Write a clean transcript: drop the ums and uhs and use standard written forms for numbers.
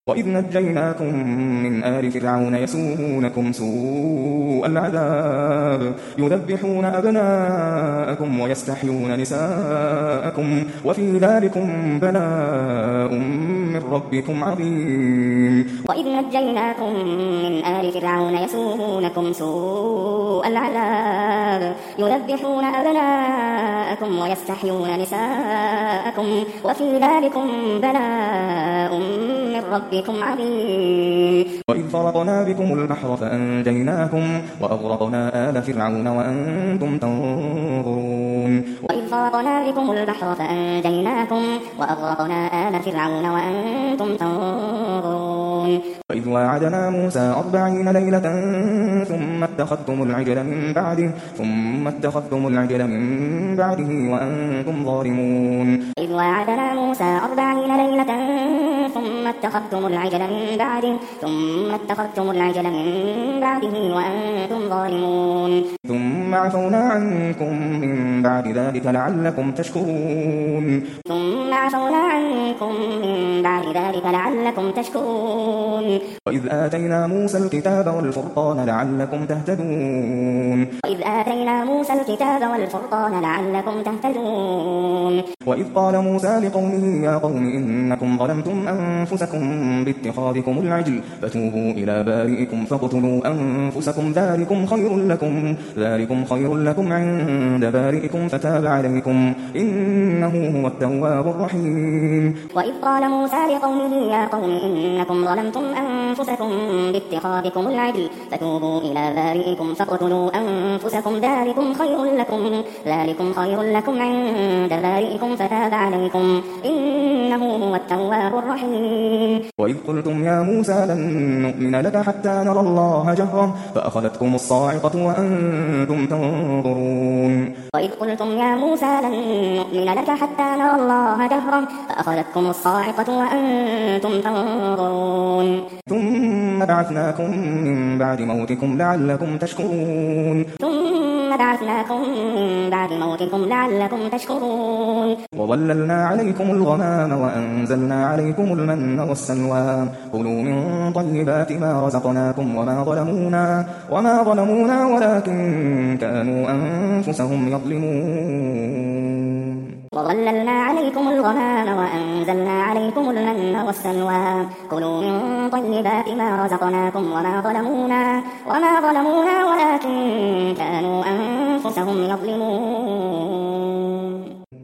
وإذ نجيناكم من آل فرعون يسومونكم سوء العذاب يذبحون أبناءكم ويستحيون نساءكم وفي ذلكم بلاء من ربكم عظيم. وإذ نجيناكم من آل فرعون يسومونكم سوء العذاب يذبحون أبناءكم ويستحيون نساءكم وفي ذلكم بلاء من ربكم عظيم. وإذ فرقنا بكم البحر فأنجيناكم وأغرقنا آل فرعون وأنتم تنظرون. وإذ فرقنا بكم البحر فأنجيناكم وأغرقنا آل فرعون وأنتم تنظرون. وإذ واعدنا موسى 40 ليلة ثم اتخذتم العجل من بعده وأنتم ظالمون. إذ واعدنا موسى 40 ليلة ثم اتخذتم العجل من بعده وأنتم ظالمون. ثم عفونا عنكم من بعد ذلك لعلكم تشكرون. وإذ آتينا موسى الكتاب والفرقان لعلكم تهتدون. وإذ قال موسى لقومه يا قوم إنكم ظلمتم أنفسكم باتخاذكم العجل فتوبوا إلى بارئكم فاقتلوا أنفسكم ذلكم خير لكم عند بارئكم فتاب عليكم إنه هو التواب الرحيم. وإذ قال موسى لقومه يا قوم إنكم ظلمتم أنفسكم باتخاذكم العجل فتوبوا إلى بارئكم فاقتلوا أنفسكم ذلكم خير لكم عند بارئكم فتاب عليكم إنه هو التواب الرحيم. وإذ قلتم يا موسى لن نؤمن لك حتى نرى الله جهرة فأخذتكم الصاعقة وأنتم تنظرون. ثم بعثناكم من بعد موتكم لعلكم تشكرون. وظللنا عليكم الغمام وأنزلنا عليكم المن والسلوى كلوا من طيبات ما رزقناكم وما ظلمونا ولكن كانوا أنفسهم يظلمون. وظللنا عليكم الغمام وأنزلنا عليكم المن والسلوى كلوا من طيبات ما رزقناكم وما ظلمونا ولكن كانوا أنفسهم يظلمون.